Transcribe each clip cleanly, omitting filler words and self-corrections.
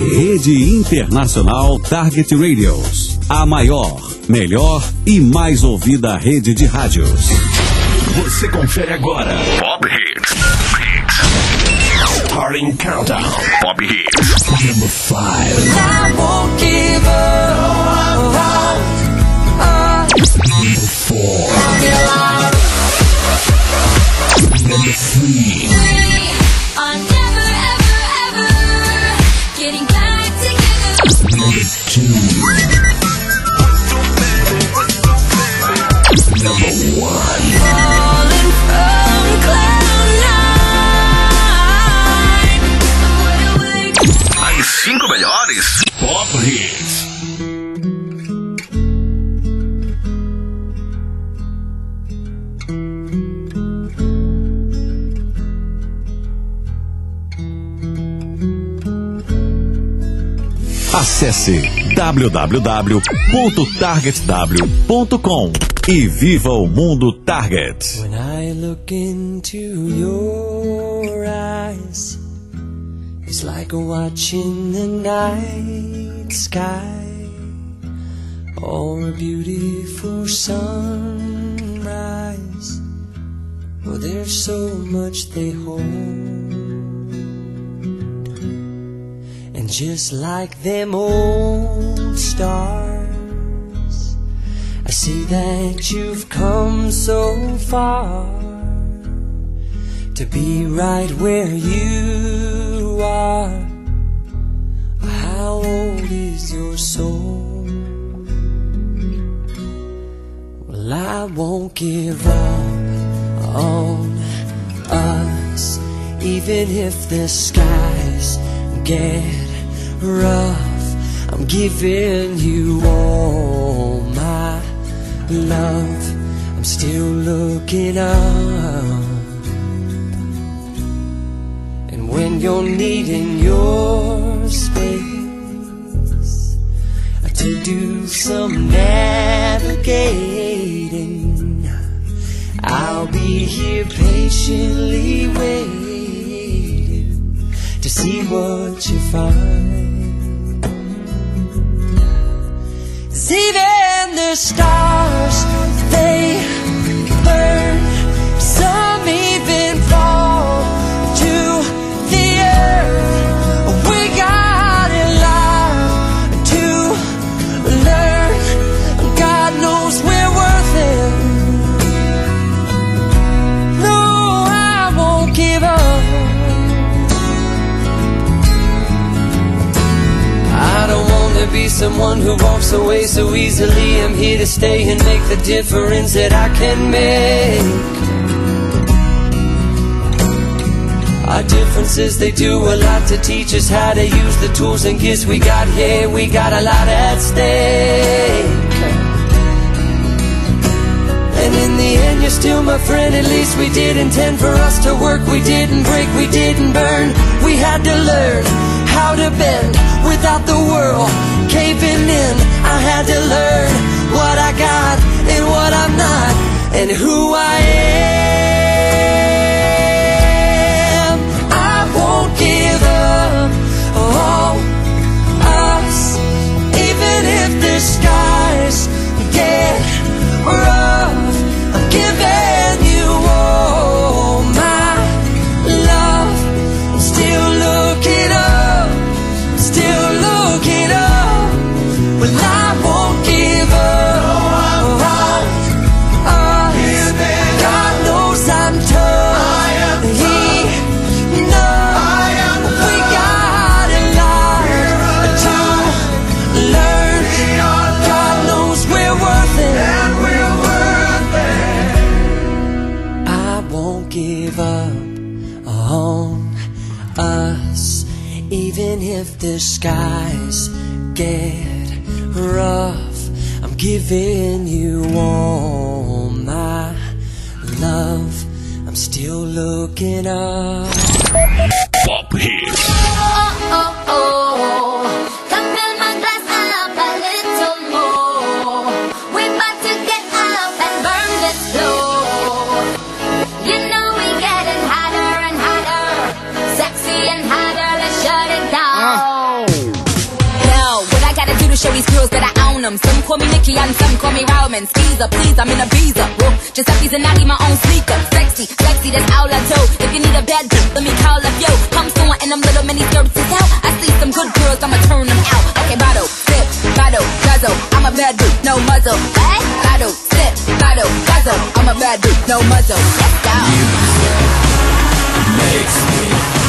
Rede Internacional Target Radios. A maior, melhor e mais ouvida rede de rádios. Você confere agora. Pop Hits. Starting Countdown. Pop Hits. Number 5. I won't give up. Number 4. Number 3. I'm never, ever, ever getting back together. Number 2. Number 1. Falling from cloud nine. As 5 melhores Pop Hits. Acesse www.targetw.com e viva o mundo Target. When I look into your eyes, it's like watching the night sky or a beautiful sunrise. Oh, there's so much they hold. And just like them old stars, I see that you've come so far to be right where you are. How old is your soul? Well, I won't give up on us, even if the skies get rough. I'm giving you all my love. I'm still looking up. And when you're needing your space to do some navigating, I'll be here patiently waiting to see what you find. 'Cause even the stars, they burn. Some even fall to the earth. We got a lot to learn. God knows we're worth it. No, I won't give up. I don't want to be someone who walks away so easily. I'm here to stay and make the difference that I can make. Our differences, they do a lot to teach us how to use the tools and gifts we got here. We got a lot at stake. And in the end, you're still my friend. At least we did intend for us to work. We didn't break, we didn't burn. We had to learn how to bend without the world caving in. I had to learn what I got and what I'm not, and who I am. I won't give up on us, even if the skies get rough. I'm giving you all my love. I'm still looking up, still looking up. Well, I won't give up. God knows I'm tough. He knows we got a lot to learn. God knows we're worth it. I won't give up on us, even if the skies get rough. I'm giving you all my love. I'm still looking up. Pop Hits. Come fill my glass up a little more. We're about to get up and burn this floor. You know we getting hotter and hotter, sexy and hotter. Let's shut it down. these girls that I own them. Some call me Nikki and some call me Roman. Skeezer, please, I'm in a visa. Whoa, Giuseppe's and I need my own sneaker. Sexy, sexy, that's all I do. If you need a bad bitch, let me call up yo. Come soon and them little mini skirts is out. I see some good girls, I'ma turn them out. Okay, bottle, sip, bottle, guzzle. I'm a bad dude, no muzzle. Hey, bottle, sip, bottle, guzzle. I'm a bad dude, no muzzle. Let's go. Makes me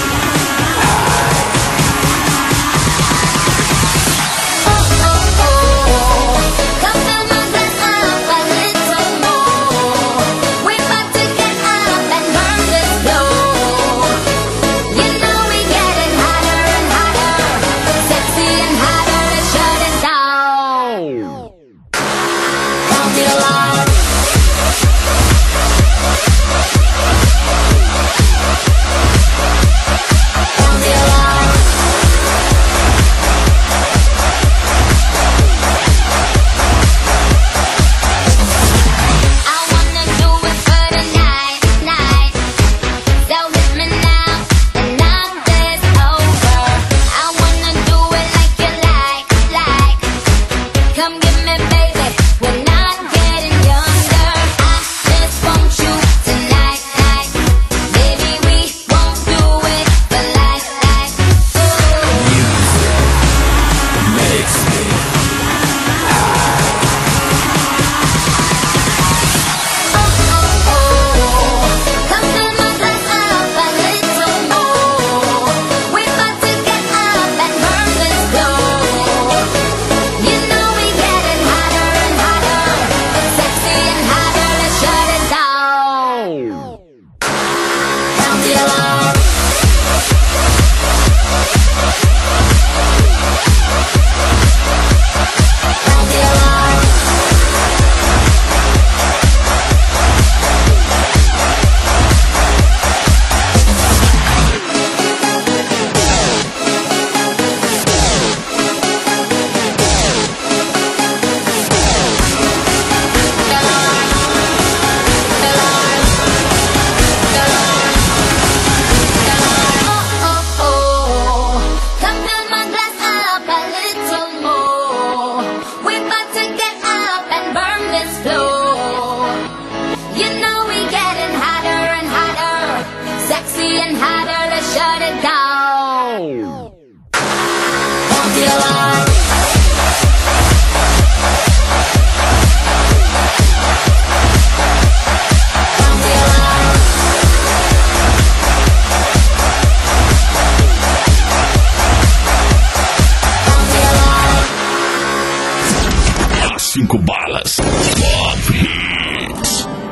Cinco balas. Pop Hits.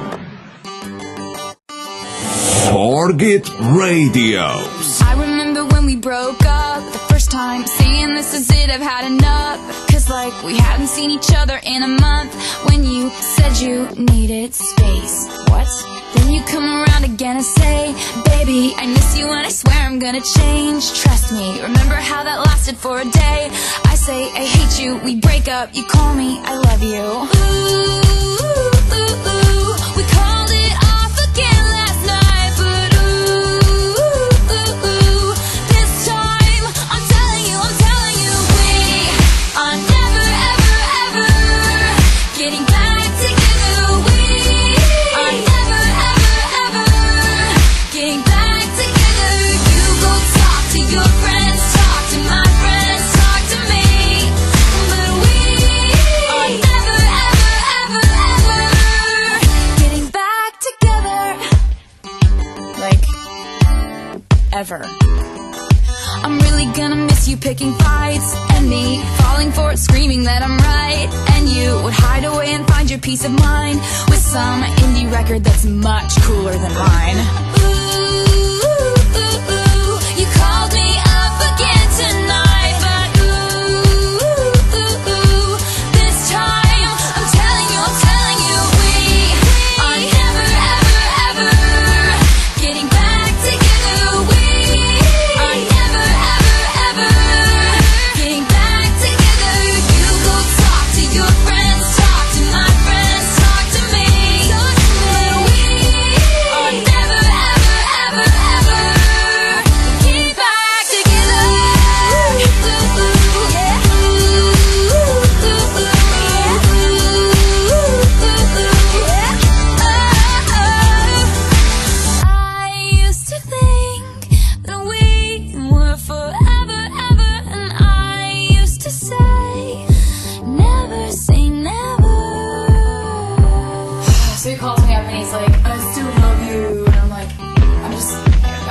Target Radios. I remember when we broke up the first time, saying this is it, I've had enough. Cause like we hadn't seen each other in a month. When you said you needed space. What? Then you come around again and say, baby, I miss you and I swear I'm gonna change. Trust me, remember how that lasted for a day? I say I hate you, we break up, you call me, I love you. Ooh, ooh, ooh, we called it off again last night. But ooh, ooh, ooh, this time I'm telling you, we are never, ever, ever getting back together. We are never, ever, ever getting back together. You go talk to your friends, talk to my friends, talk to me. But we are never, ever, ever, ever getting back together. Like, ever. I'm really gonna miss you picking fights, and me falling for it, screaming that I'm right. And you would hide away and find your peace of mind with some indie record that's much cooler than mine. Ooh, ooh, ooh, you called me up again tonight. But ooh, ooh, ooh, this time I'm telling you, we are never, ever, ever getting back together. We are never, ever, ever getting back together. You go talk to your friends, talk to my friends, talk to me. But we are never, ever,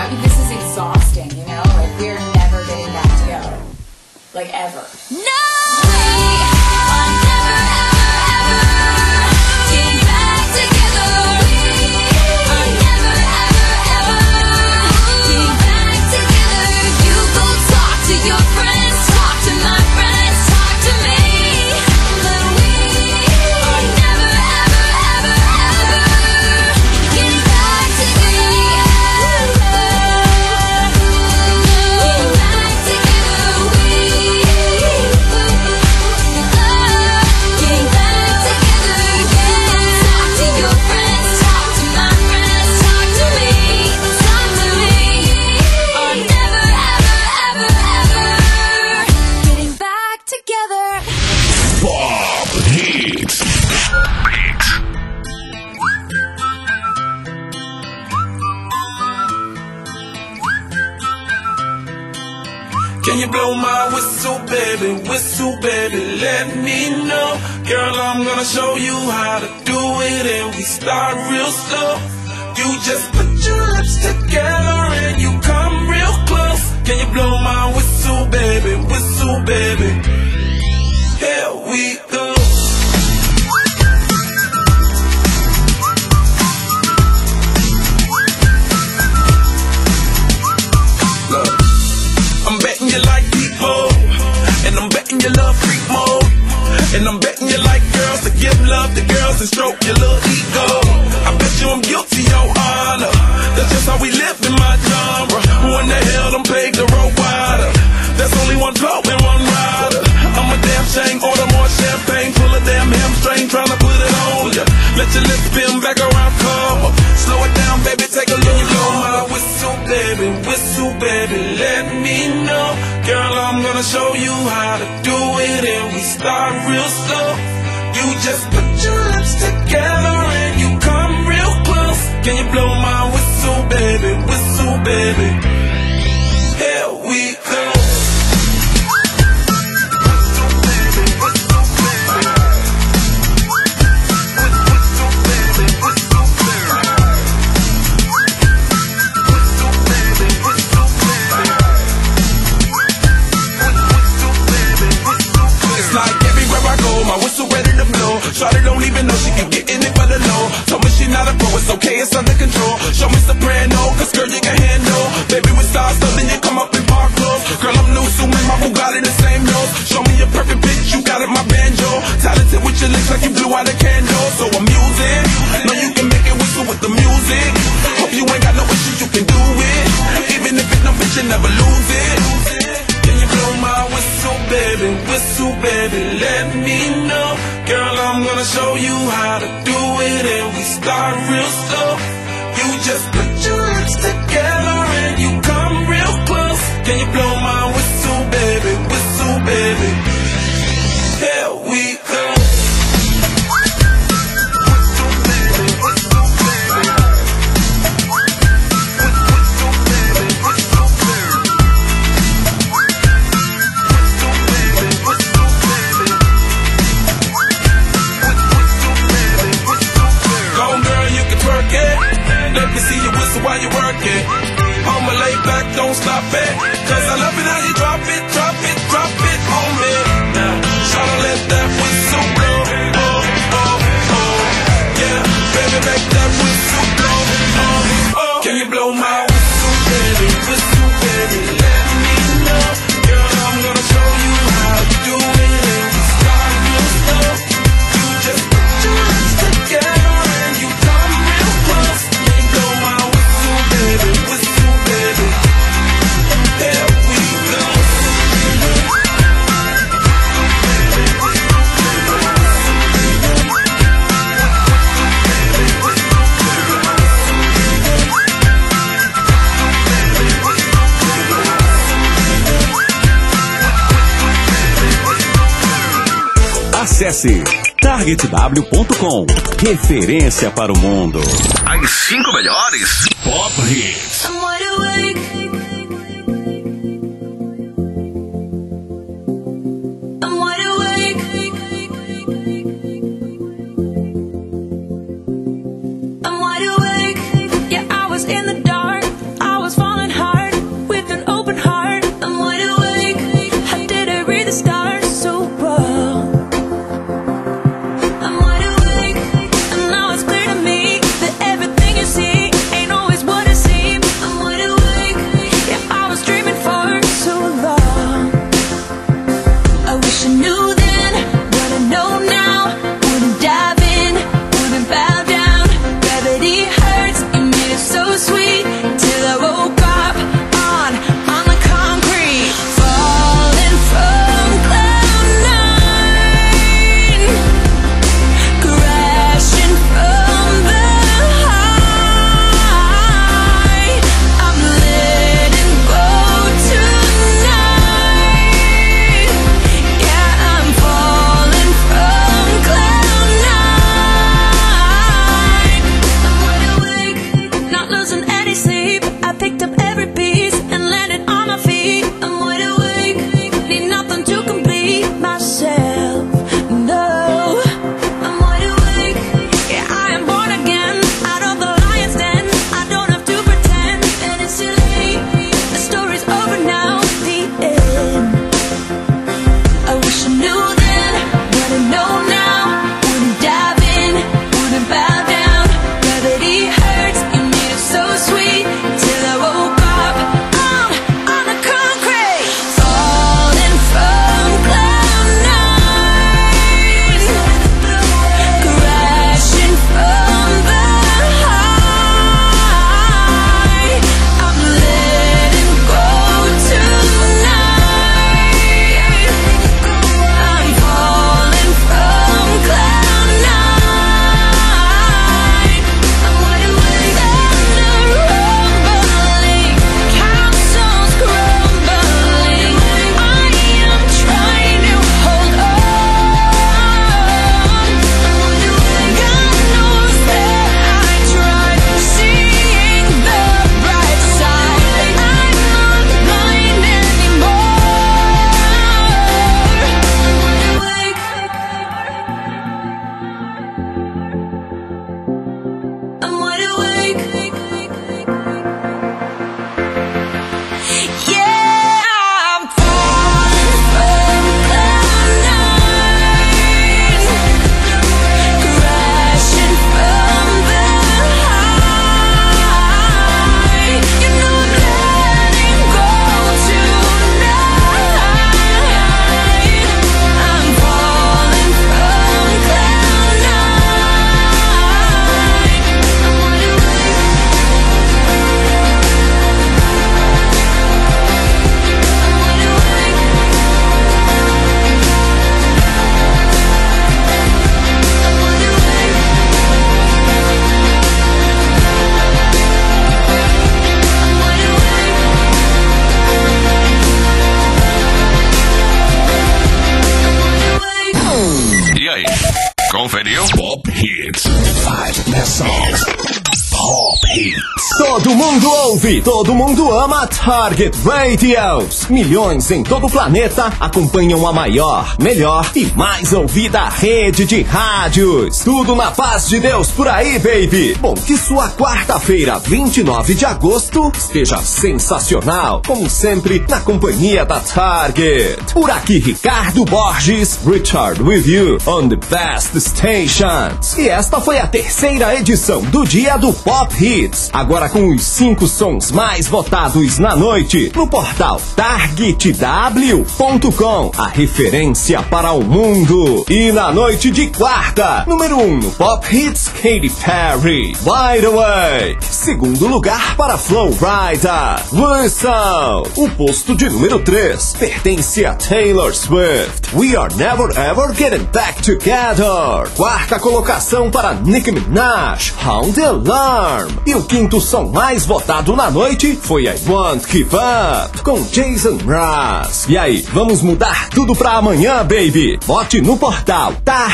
I mean, this is exhausting, you know? Like, we're never getting back together. Like, ever. No! We are never, ever, ever getting back together. We are never, ever, ever getting back together. You go talk to your friends, talk to my friends, talk to me. But we are never, ever, ever, ever getting back together. Getting back together. Getting back together again. Talk to your friends, talk to my friends, talk to me, talk to me. Are never, ever, ever, ever getting back together. Pop Hits. Can you blow my whistle, baby, let me know. Girl, I'm gonna show you how to do it, and we start real slow. You just put your lips together and you come real close. Can you blow my whistle, baby? Here we go. Look, I'm betting you like people, and I'm betting you love freak mode, and I'm betting you like girls to give love to girls and stroke your little ego. I bet you I'm guilty, your honor. That's just how we live in my genre. Who in the hell done paved the road wider? There's only one blow and one rider. I'm a damn shame, order more champagne, pull a damn hamstring, tryna put it on ya. Let your lips spin back around, come up. Slow it down, baby, take a look. Blow my whistle, baby, let me know. Girl, I'm gonna show you how to do it, and we start real slow. You just put your lips together and you come real close. Can you blow my whistle, baby? Here we go. My whistle ready to blow. Shawty don't even know she can get in it by the low. Told me she not a pro, it's okay, it's under control. Show me soprano, cause girl you can handle. Baby with stars, so then you come up in park clothes. Girl I'm new, so my Bugatti the same nose. Show me your perfect pitch, you got it my banjo. Talented with your lips like you blew out a candle. So I'm using, know you can make it whistle with the music. Hope you ain't got no issues, you can do it. Even if it's no bitch, you never lose it. Can you blow my whistle, baby, let me know. Girl, I'm gonna show you how to do it, and we start real slow. You just put your lips together and you come real close. Can you blow my whistle, baby? Here we go. Let me see you whistle while you work it. I'ma lay back, don't stop it. Cause I love it how you drop it on me. Now, tryna let that whistle blow. Oh. Yeah, baby, make that whistle blow. Oh. Can you blow my whistle, baby? Let me know. Girl, I'm gonna show you how to do it, and we start real slow. You just put your lips together and you come real close. Blow my whistle, baby. Here we go. Acesse targetw.com. Referência para o mundo. As 5 melhores Pop Hits. I'm wide awake. I'm wide awake. I'm wide awake. Yeah, I was in the dark. I was falling repeats and landed on my feet. I'm wide awake, need nothing to complete myself. No, I'm wide awake. Yeah, I am born again, out of the lion's den. I don't have to pretend that it's too late. The story's over now, the end. I wish I knew then what I know now. Wouldn't dive in, wouldn't bow down. Gravity hurts, you made it so sweet. Till I woke up on the concrete, falling from cloud nine, crashing from the high. I'm letting go tonight. I'm falling from cloud nine. I'm wide awake, thunder rumbling, castles crumbling. I am trying to hold on. God knows that I tried seeing the bright side. I'm not blind anymore. I'm wide awake. Yeah, I'm falling from cloud nine, crashing from the high. You know I'm letting go tonight. I'm falling from cloud nine. I'm wide awake. E aí, conferiu? Pop Hits. 5 best songs. Pop Hits. Todo mundo ouve, todo mundo ama Target Radios. Milhões em todo o planeta acompanham a maior, melhor e mais ouvida rede de rádios. Tudo na paz de Deus por aí, baby. Bom, que sua quarta-feira, 29 de agosto, esteja sensacional, como sempre, na companhia da Target. Por aqui, Ricardo Borges, Richard with you on the best stations. E esta foi a terceira edição do Dia do Pop Hits. Agora com os 5 sons mais votados na noite no portal targetw.com, a referência para o mundo. E na noite de quarta, número 1 no Pop Hits, Katy Perry, Wide Awake. Segundo lugar para Flow Rida, Wilson. O posto de número 3 pertence a Taylor Swift, We Are Never Ever Getting Back Together. Quarta colocação para Nicki Minaj, Sound the Alarm. E o quinto som mais votado na noite foi I Won't Give Up, com Jason Mraz. E aí, vamos mudar tudo pra amanhã, baby? Vote no portal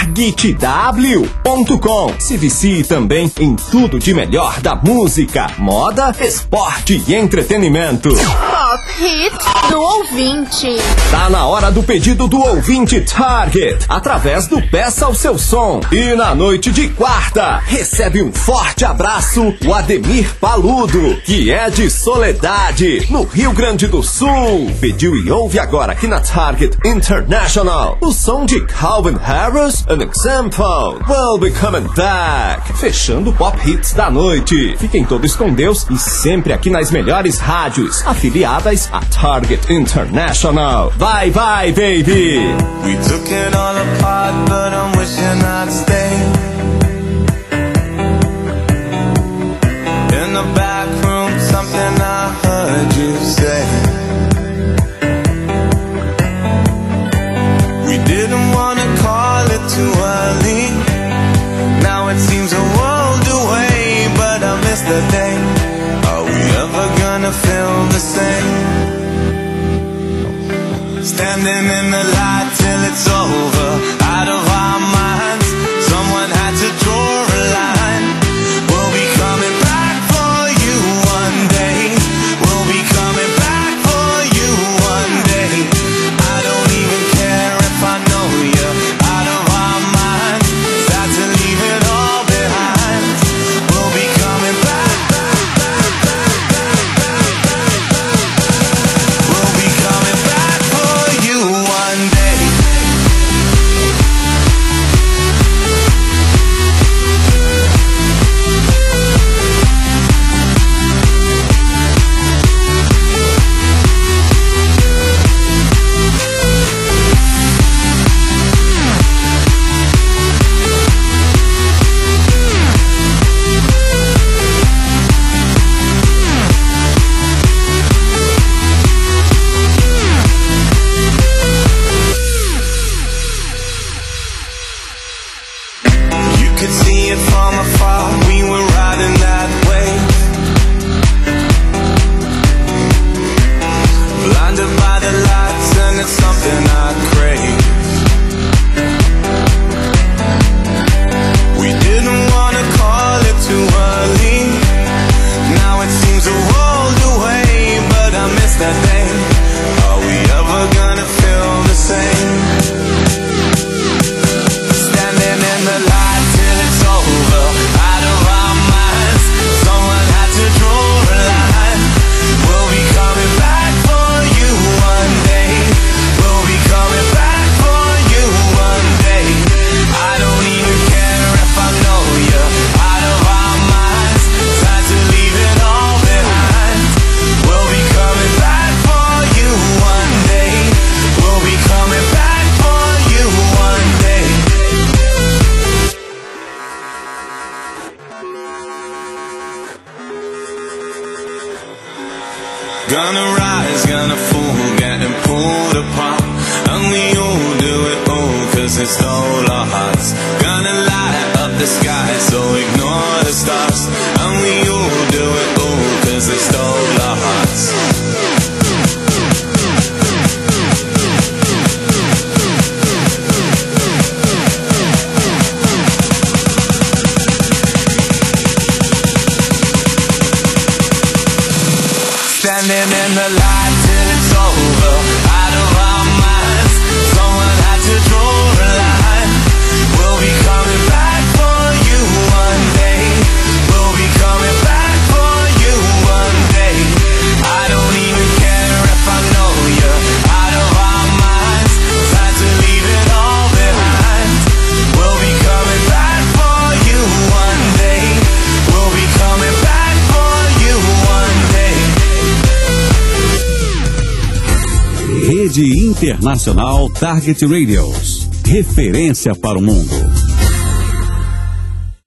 targetw.com. Se vicie também em tudo de melhor da música, moda, esporte e entretenimento. Pop Hits do ouvinte. Tá na hora do pedido do ouvinte Target, através do Peça o Seu Som. E na noite de quarta, recebe um forte abraço o Ademir Paludo, que é de Soledade, no Rio Grande do Sul. Pediu e ouve agora aqui na Target International o som de Calvin Harris, An Example, We'll Be Coming Back. Fechando o Pop Hits da noite. Fiquem todos com Deus e sempre aqui nas melhores rádios afiliadas a Target International. Bye bye, baby. We took it all apart, but I'm wishing I'd stay. In the back room, something I heard you say. We didn't wanna call it too early. Now it seems a world away, but I miss the day. Are we ever gonna feel the same? Standing in the light till it's over, out of our minds. Someone had to draw a line. We'll be coming back for you one day. We'll be that day? Are we ever gonna feel the same? Standing in the light till it's over, out of our minds. Someone had to draw a line. We'll be coming back for you one day. We'll be coming back for you one day. I don't even care if I know you. Out of our minds, time to leave it all behind. We'll be coming back for you one day. We'll be coming back for you one day. Gonna rise, gonna fall, getting pulled apart. And we all do it all, cause it stole our hearts. Gonna light up the sky, so ignore the stars. And we all do it all, cause it stole our hearts. Standing in the light till it's over, out of our minds. Someone had to draw a line. We'll be coming back for you one day. We'll be coming back for you one day. I don't even care if I know you. Out of our minds, time to leave it all behind. We'll be coming back for you one day. We'll be coming back for you one day. Rede Internacional Target Radios. Referência para o mundo.